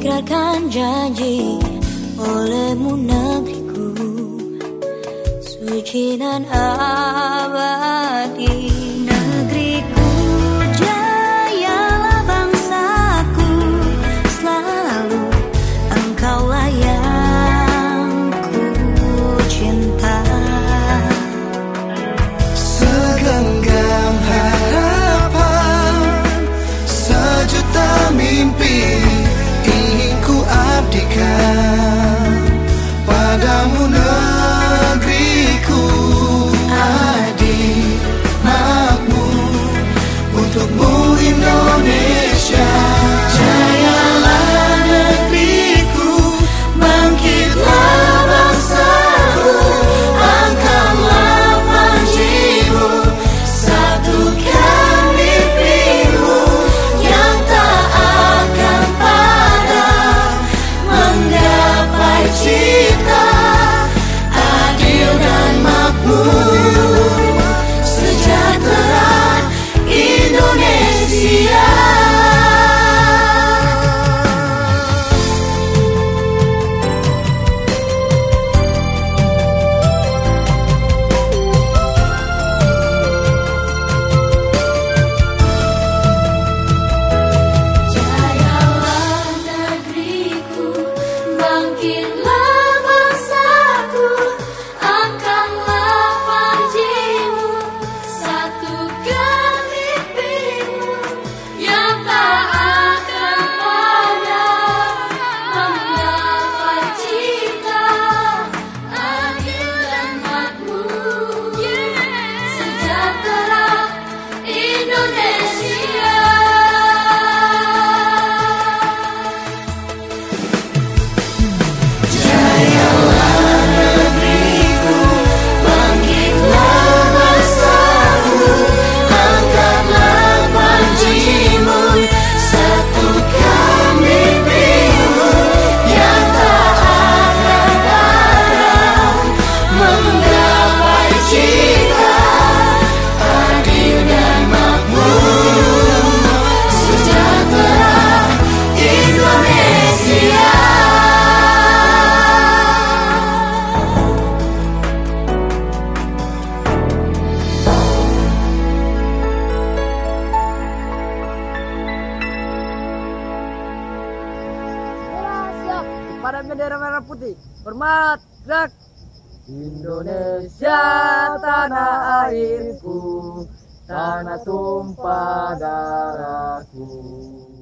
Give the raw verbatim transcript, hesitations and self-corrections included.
ikrarkan janji olehmu negeriku, suci dan abadi. Negeriku, jayalah bangsaku, selalu engkaulah yang ku cinta. Segenggam harapan, sejuta mimpi ingin ku abdikan padamu negeriku. Adik makmur untukmu Indonesia. Jayalah negeriku, bangkitlah bangsaku, angkatlah panjimu, satukan mimpimu yang tak akan padam, menggapai cita adil dan makmur, sejahtera Indonesia. Jayalah negeriku, bangkitlah bangsaku, angkatlah panjimu, satukan mimpimu yang tak akan padam, menggapai cita adil dan makmur, sejahtera Indonesia. Jayalah negeriku, bangkitlah bangsaku, angkatlah panjimu, satukan mimpimu yang tak akan padam, menggapai cita adil dan makmur, sejahtera Indonesia. Siap pada bendera merah putih, hormat, gerak. Indonesia tanah airku, tanah tumpah darahku.